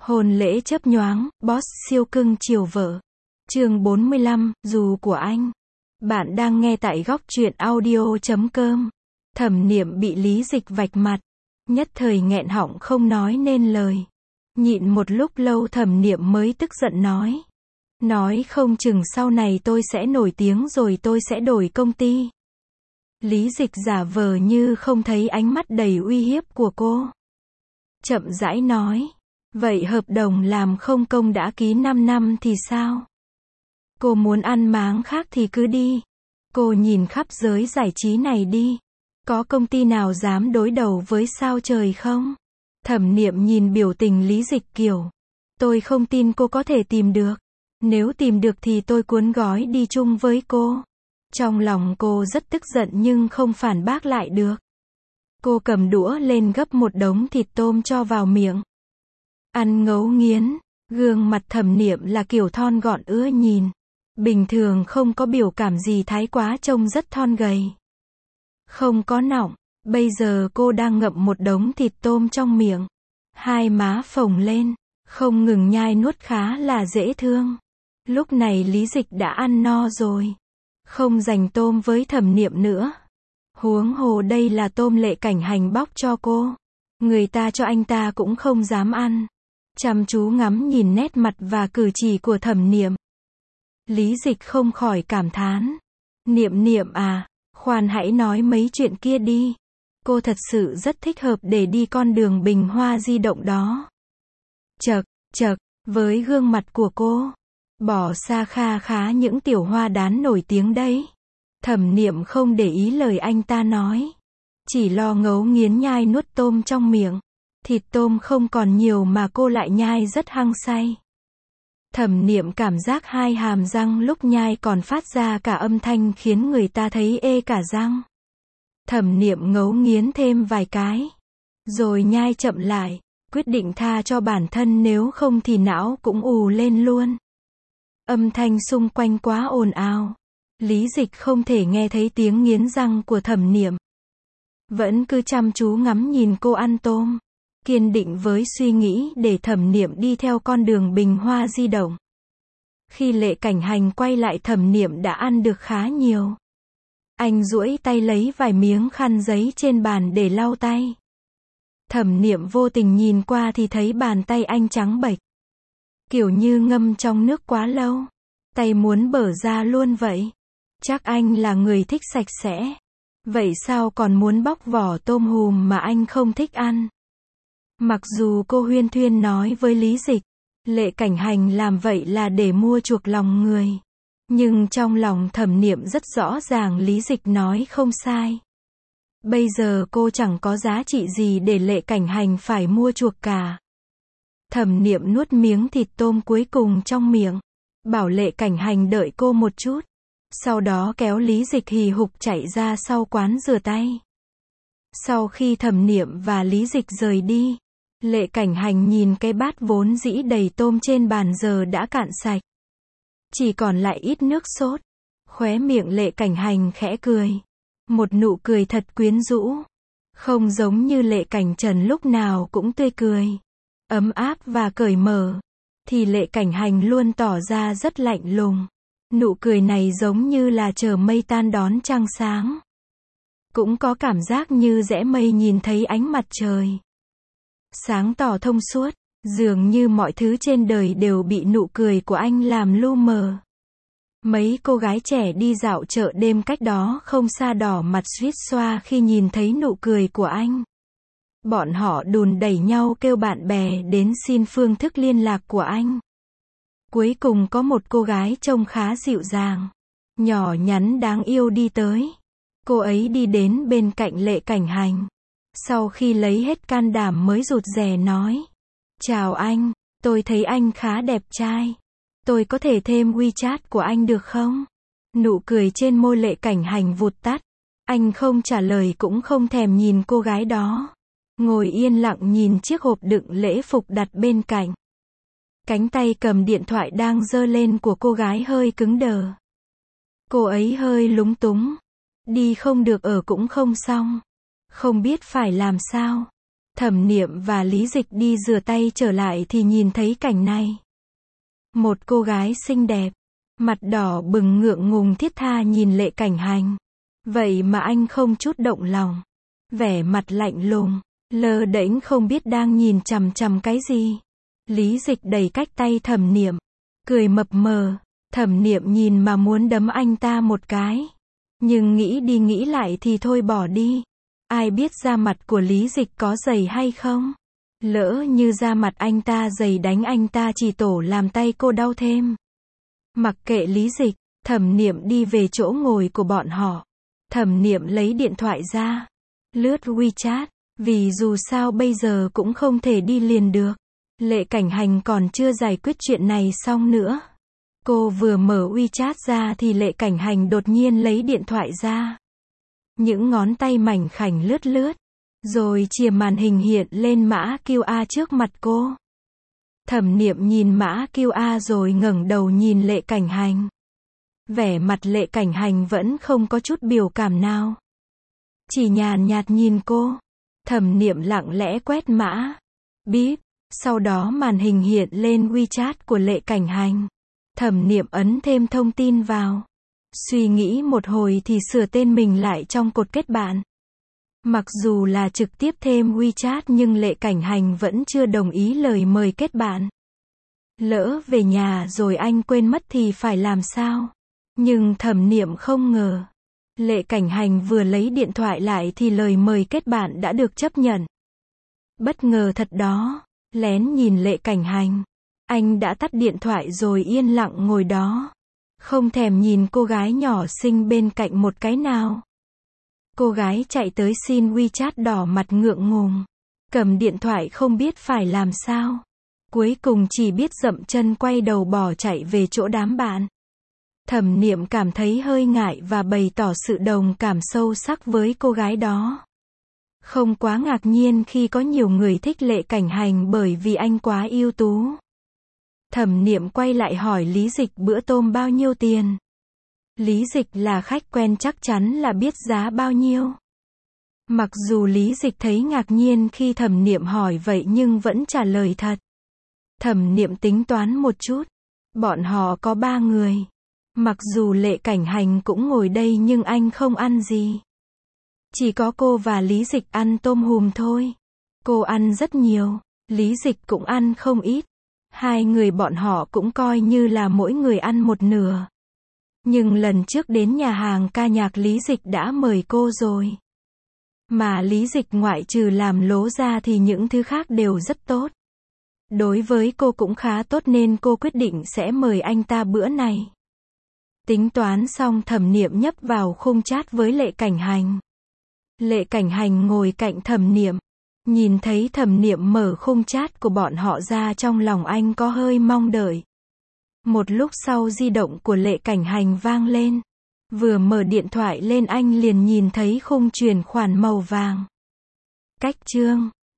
Hôn lễ chớp nhoáng, boss siêu cưng chiều vợ. Chương 45, dù của anh. Bạn đang nghe tại góc truyện audio.com. Thẩm Niệm bị Lý Dịch vạch mặt, nhất thời nghẹn họng không nói nên lời. Nhịn một lúc lâu Thẩm Niệm mới tức giận nói không chừng sau này tôi sẽ nổi tiếng rồi tôi sẽ đổi công ty. Lý Dịch giả vờ như không thấy ánh mắt đầy uy hiếp của cô. Chậm rãi nói, vậy hợp đồng làm không công đã ký 5 năm thì sao? Cô muốn ăn máng khác thì cứ đi. Cô nhìn khắp giới giải trí này đi. Có công ty nào dám đối đầu với sao trời không? Thẩm Niệm nhìn biểu tình Lý Dịch kiểu, tôi không tin cô có thể tìm được. Nếu tìm được thì tôi cuốn gói đi chung với cô. Trong lòng cô rất tức giận nhưng không phản bác lại được. Cô cầm đũa lên gấp một đống thịt tôm cho vào miệng. Ăn ngấu nghiến, gương mặt Thẩm Niệm là kiểu thon gọn ưa nhìn. Bình thường không có biểu cảm gì thái quá, trông rất thon gầy. Không có nọng, bây giờ cô đang ngậm một đống thịt tôm trong miệng. Hai má phồng lên, không ngừng nhai nuốt khá là dễ thương. Lúc này Lý Dịch đã ăn no rồi. Không dành tôm với Thẩm Niệm nữa. Huống hồ đây là tôm Lệ Cảnh Hành bóc cho cô. Người ta cho anh ta cũng không dám ăn. Chăm chú ngắm nhìn nét mặt và cử chỉ của Thẩm Niệm. Lý Dịch không khỏi cảm thán. Niệm Niệm à, khoan hãy nói mấy chuyện kia đi. Cô thật sự rất thích hợp để đi con đường bình hoa di động đó. Chậc, với gương mặt của cô, bỏ xa kha khá những tiểu hoa đán nổi tiếng đấy. Thẩm Niệm không để ý lời anh ta nói. Chỉ lo ngấu nghiến nhai nuốt tôm trong miệng. Thịt tôm không còn nhiều mà cô lại nhai rất hăng say. Thẩm Niệm cảm giác hai hàm răng lúc nhai còn phát ra cả âm thanh khiến người ta thấy ê cả răng. Thẩm Niệm ngấu nghiến thêm vài cái, rồi nhai chậm lại, quyết định tha cho bản thân nếu không thì não cũng ù lên luôn. Âm thanh xung quanh quá ồn ào. Lý Dịch không thể nghe thấy tiếng nghiến răng của Thẩm Niệm. Vẫn cứ chăm chú ngắm nhìn cô ăn tôm. Kiên định với suy nghĩ để Thẩm Niệm đi theo con đường bình hoa di động. Khi Lệ Cảnh Hành quay lại Thẩm Niệm đã ăn được khá nhiều. Anh duỗi tay lấy vài miếng khăn giấy trên bàn để lau tay. Thẩm Niệm vô tình nhìn qua thì thấy bàn tay anh trắng bệch. Kiểu như ngâm trong nước quá lâu. Tay muốn bở ra luôn vậy. Chắc anh là người thích sạch sẽ. Vậy sao còn muốn bóc vỏ tôm hùm mà anh không thích ăn? Mặc dù cô huyên thuyên nói với Lý Dịch, Lệ Cảnh Hành làm vậy là để mua chuộc lòng người. Nhưng trong lòng Thẩm Niệm rất rõ ràng Lý Dịch nói không sai. Bây giờ cô chẳng có giá trị gì để Lệ Cảnh Hành phải mua chuộc cả. Thẩm Niệm nuốt miếng thịt tôm cuối cùng trong miệng, bảo Lệ Cảnh Hành đợi cô một chút. Sau đó kéo Lý Dịch hì hục chạy ra sau quán rửa tay. Sau khi Thẩm Niệm và Lý Dịch rời đi, Lệ Cảnh Hành nhìn cái bát vốn dĩ đầy tôm trên bàn giờ đã cạn sạch. Chỉ còn lại ít nước sốt. Khóe miệng Lệ Cảnh Hành khẽ cười. Một nụ cười thật quyến rũ. Không giống như Lệ Cảnh Trần lúc nào cũng tươi cười, ấm áp và cởi mở. Thì Lệ Cảnh Hành luôn tỏ ra rất lạnh lùng. Nụ cười này giống như là chờ mây tan đón trăng sáng. Cũng có cảm giác như rẽ mây nhìn thấy ánh mặt trời. Sáng tỏ thông suốt, dường như mọi thứ trên đời đều bị nụ cười của anh làm lu mờ. Mấy cô gái trẻ đi dạo chợ đêm cách đó không xa đỏ mặt suýt xoa khi nhìn thấy nụ cười của anh. Bọn họ đùn đẩy nhau kêu bạn bè đến xin phương thức liên lạc của anh. Cuối cùng có một cô gái trông khá dịu dàng, nhỏ nhắn đáng yêu đi tới. Cô ấy đi đến bên cạnh Lệ Cảnh Hành. Sau khi lấy hết can đảm mới rụt rè nói. Chào anh, tôi thấy anh khá đẹp trai. Tôi có thể thêm WeChat của anh được không? Nụ cười trên môi Lệ Cảnh Hành vụt tắt. Anh không trả lời cũng không thèm nhìn cô gái đó. Ngồi yên lặng nhìn chiếc hộp đựng lễ phục đặt bên cạnh. Cánh tay cầm điện thoại đang giơ lên của cô gái hơi cứng đờ. Cô ấy hơi lúng túng. Đi không được ở cũng không xong. Không biết phải làm sao. Thẩm Niệm và Lý Dịch đi rửa tay trở lại thì nhìn thấy cảnh này. Một cô gái xinh đẹp, mặt đỏ bừng ngượng ngùng thiết tha nhìn Lệ Cảnh Hành. Vậy mà anh không chút động lòng. Vẻ mặt lạnh lùng, lơ đễnh không biết đang nhìn chằm chằm cái gì. Lý Dịch đẩy cách tay Thẩm Niệm, cười mập mờ. Thẩm Niệm nhìn mà muốn đấm anh ta một cái. Nhưng nghĩ đi nghĩ lại thì thôi bỏ đi. Ai biết da mặt của Lý Dịch có dày hay không? Lỡ như da mặt anh ta dày đánh anh ta chỉ tổ làm tay cô đau thêm. Mặc kệ Lý Dịch, Thẩm Niệm đi về chỗ ngồi của bọn họ. Thẩm Niệm lấy điện thoại ra, lướt WeChat, vì dù sao bây giờ cũng không thể đi liền được. Lệ Cảnh Hành còn chưa giải quyết chuyện này xong nữa. Cô vừa mở WeChat ra thì Lệ Cảnh Hành đột nhiên lấy điện thoại ra. Những ngón tay mảnh khảnh lướt lướt, rồi chìa màn hình hiện lên mã QR trước mặt cô. Thẩm Niệm nhìn mã QR rồi ngẩng đầu nhìn Lệ Cảnh Hành. Vẻ mặt Lệ Cảnh Hành vẫn không có chút biểu cảm nào. Chỉ nhàn nhạt nhìn cô. Thẩm Niệm lặng lẽ quét mã. Bíp. Sau đó màn hình hiện lên WeChat của Lệ Cảnh Hành. Thẩm Niệm ấn thêm thông tin vào. Suy nghĩ một hồi thì sửa tên mình lại trong cột kết bạn. Mặc dù là trực tiếp thêm WeChat nhưng Lệ Cảnh Hành vẫn chưa đồng ý lời mời kết bạn. Lỡ về nhà rồi anh quên mất thì phải làm sao? Nhưng Thẩm Niệm không ngờ. Lệ Cảnh Hành vừa lấy điện thoại lại thì lời mời kết bạn đã được chấp nhận. Bất ngờ thật đó. Lén nhìn Lệ Cảnh Hành. Anh đã tắt điện thoại rồi yên lặng ngồi đó. Không thèm nhìn cô gái nhỏ xinh bên cạnh một cái nào. Cô gái chạy tới xin WeChat đỏ mặt ngượng ngùng. Cầm điện thoại không biết phải làm sao. Cuối cùng chỉ biết dậm chân quay đầu bỏ chạy về chỗ đám bạn. Thẩm Niệm cảm thấy hơi ngại và bày tỏ sự đồng cảm sâu sắc với cô gái đó. Không quá ngạc nhiên khi có nhiều người thích Lệ Cảnh Hành bởi vì anh quá ưu tú. Thẩm Niệm quay lại hỏi Lý Dịch bữa tôm bao nhiêu tiền. Lý Dịch là khách quen chắc chắn là biết giá bao nhiêu. Mặc dù Lý Dịch thấy ngạc nhiên khi Thẩm Niệm hỏi vậy nhưng vẫn trả lời thật. Thẩm Niệm tính toán một chút. Bọn họ có 3 người. Mặc dù Lệ Cảnh Hành cũng ngồi đây nhưng anh không ăn gì. Chỉ có cô và Lý Dịch ăn tôm hùm thôi. Cô ăn rất nhiều. Lý Dịch cũng ăn không ít. Hai người bọn họ cũng coi như là mỗi người ăn một nửa. Nhưng lần trước đến nhà hàng ca nhạc Lý Dịch đã mời cô rồi. Mà Lý Dịch ngoại trừ làm lố ra thì những thứ khác đều rất tốt. Đối với cô cũng khá tốt nên cô quyết định sẽ mời anh ta bữa này. Tính toán xong Thẩm Niệm nhấp vào khung chat với Lệ Cảnh Hành. Lệ Cảnh Hành ngồi cạnh Thẩm Niệm. Nhìn thấy Thẩm Niệm mở khung chat của bọn họ ra trong lòng anh có hơi mong đợi. Một lúc sau di động của Lệ Cảnh Hành vang lên. Vừa mở điện thoại lên anh liền nhìn thấy khung chuyển khoản màu vàng. Cách chương